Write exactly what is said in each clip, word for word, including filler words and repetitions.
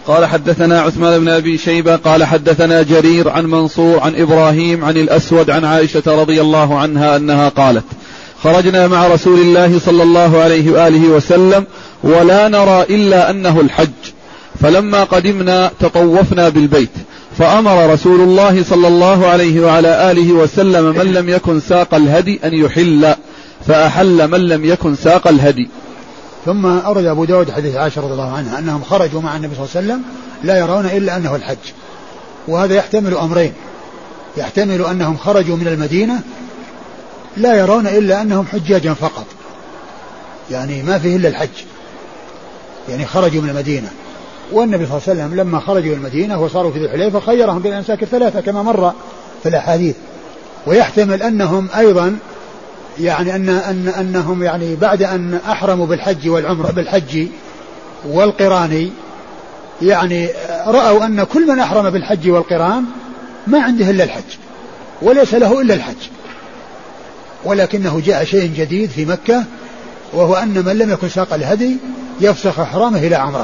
قال حدثنا عثمان بن أبي شيبة قال حدثنا جرير عن منصور عن إبراهيم عن الأسود عن عائشة رضي الله عنها أنها قالت خرجنا مع رسول الله صلى الله عليه وآله وسلم ولا نرى إلا أنه الحج، فلما قدمنا تطوفنا بالبيت، فأمر رسول الله صلى الله عليه وعلى آله وسلم من لم يكن ساق الهدي أن يحل، فأحل من لم يكن ساق الهدي. ثم أورد أبو داود حديث عائشة رضي الله عنها أنهم خرجوا مع النبي صلى الله عليه وسلم لا يرون إلا أنه الحج، وهذا يحتمل أمرين، يحتمل أنهم خرجوا من المدينة لا يرون إلا أنهم حجاجا فقط، يعني ما فيه إلا الحج، يعني خرجوا من المدينة، والنبي صلى الله عليه وسلم لما خرجوا من المدينة وصاروا في ذي الحليفة خيرهم بين الأنساك الثلاثة كما مر في الأحاديث. ويحتمل أنهم أيضا يعني أن أن أنهم يعني بعد أن أحرموا بالحج والعمرة بالحج والقران يعني رأوا أن كل من أحرم بالحج والقران ما عنده إلا الحج وليس له إلا الحج، ولكنه جاء شيء جديد في مكة، وهو أن من لم يكن ساق الهدي يفسخ إحرامه إلى عمره.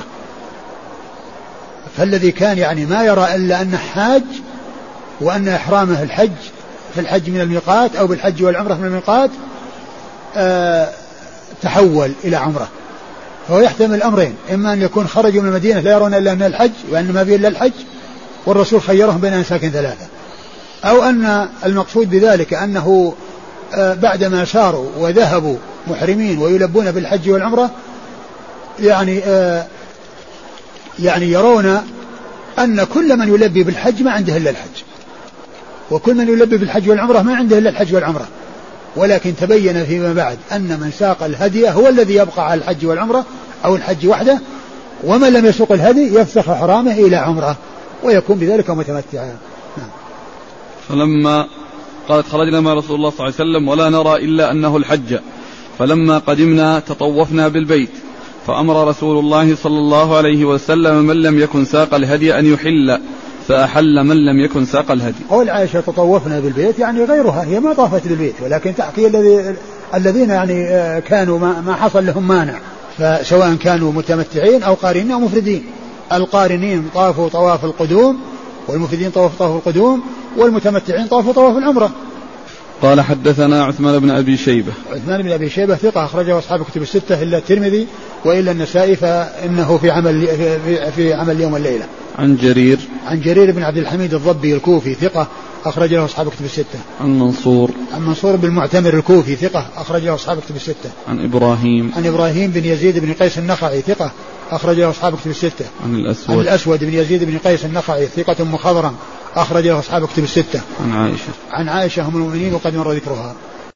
فالذي كان يعني ما يرى إلا أن حاج وأن إحرامه الحج في الحج من الميقات أو بالحج والعمرة من الميقات آه تحول إلى عمره، فهو يحتمل الأمرين، إما أن يكون خرجوا من المدينة لا يرون إلا أن الحج وأن ما فيه إلا الحج والرسول خيرهم بين أنساك ثلاثة، أو أن المقصود بذلك أنه آه بعدما ساروا وذهبوا محرمين ويلبون بالحج والعمرة يعني آه يعني يرون أن كل من يلبي بالحج ما عنده إلا الحج، وكل من يلبي بالحج والعمرة ما عنده إلا الحج والعمرة، ولكن تبين فيما بعد أن من ساق الهدي هو الذي يبقى على الحج والعمرة أو الحج وحده، ومن لم يسوق الهدي يفسخ إحرامه إلى عمرة ويكون بذلك متمتعا. نعم. فلما قالت خرجنا مع رسول الله صلى الله عليه وسلم ولا نرى إلا أنه الحج، فلما قدمنا تطوفنا بالبيت، فأمر رسول الله صلى الله عليه وسلم من لم يكن ساق الهدي أن يحل، فأحل من لم يكن ساق الهدي. قول عائشة تطوفنا بالبيت يعني غيرها، هي ما طافت بالبيت، ولكن تحكي الذي الذين يعني كانوا ما, ما حصل لهم مانع، فسواء كانوا متمتعين أو قارنين أو مفردين. القارنين طافوا طواف القدوم، والمفردين طافوا طواف القدوم، والمتمتعين طافوا طواف العمرة. قال حدثنا عثمان بن أبي شيبة. عثمان بن أبي شيبة ثقة أخرجه أصحاب كتب الستة إلا الترمذي وإلا النسائي، فإنه في عمل في, في عمل اليوم والليلة. عن جرير عن جرير بن عبد الحميد الضبي الكوفي ثقة أخرج له أصحاب كتب الستة. عن منصور عن منصور بن المعتمر الكوفي ثقة أخرج له أصحاب كتب الستة. عن إبراهيم عن إبراهيم بن يزيد بن قيس النخعي ثقة أخرج له أصحاب كتب الستة. عن الأسود عن الأسود بن يزيد بن قيس النخعي ثقة مخضرم أخرج له أصحاب كتب الستة. عن عائشة عن عائشة أم المؤمنين وقد مر ذكرها.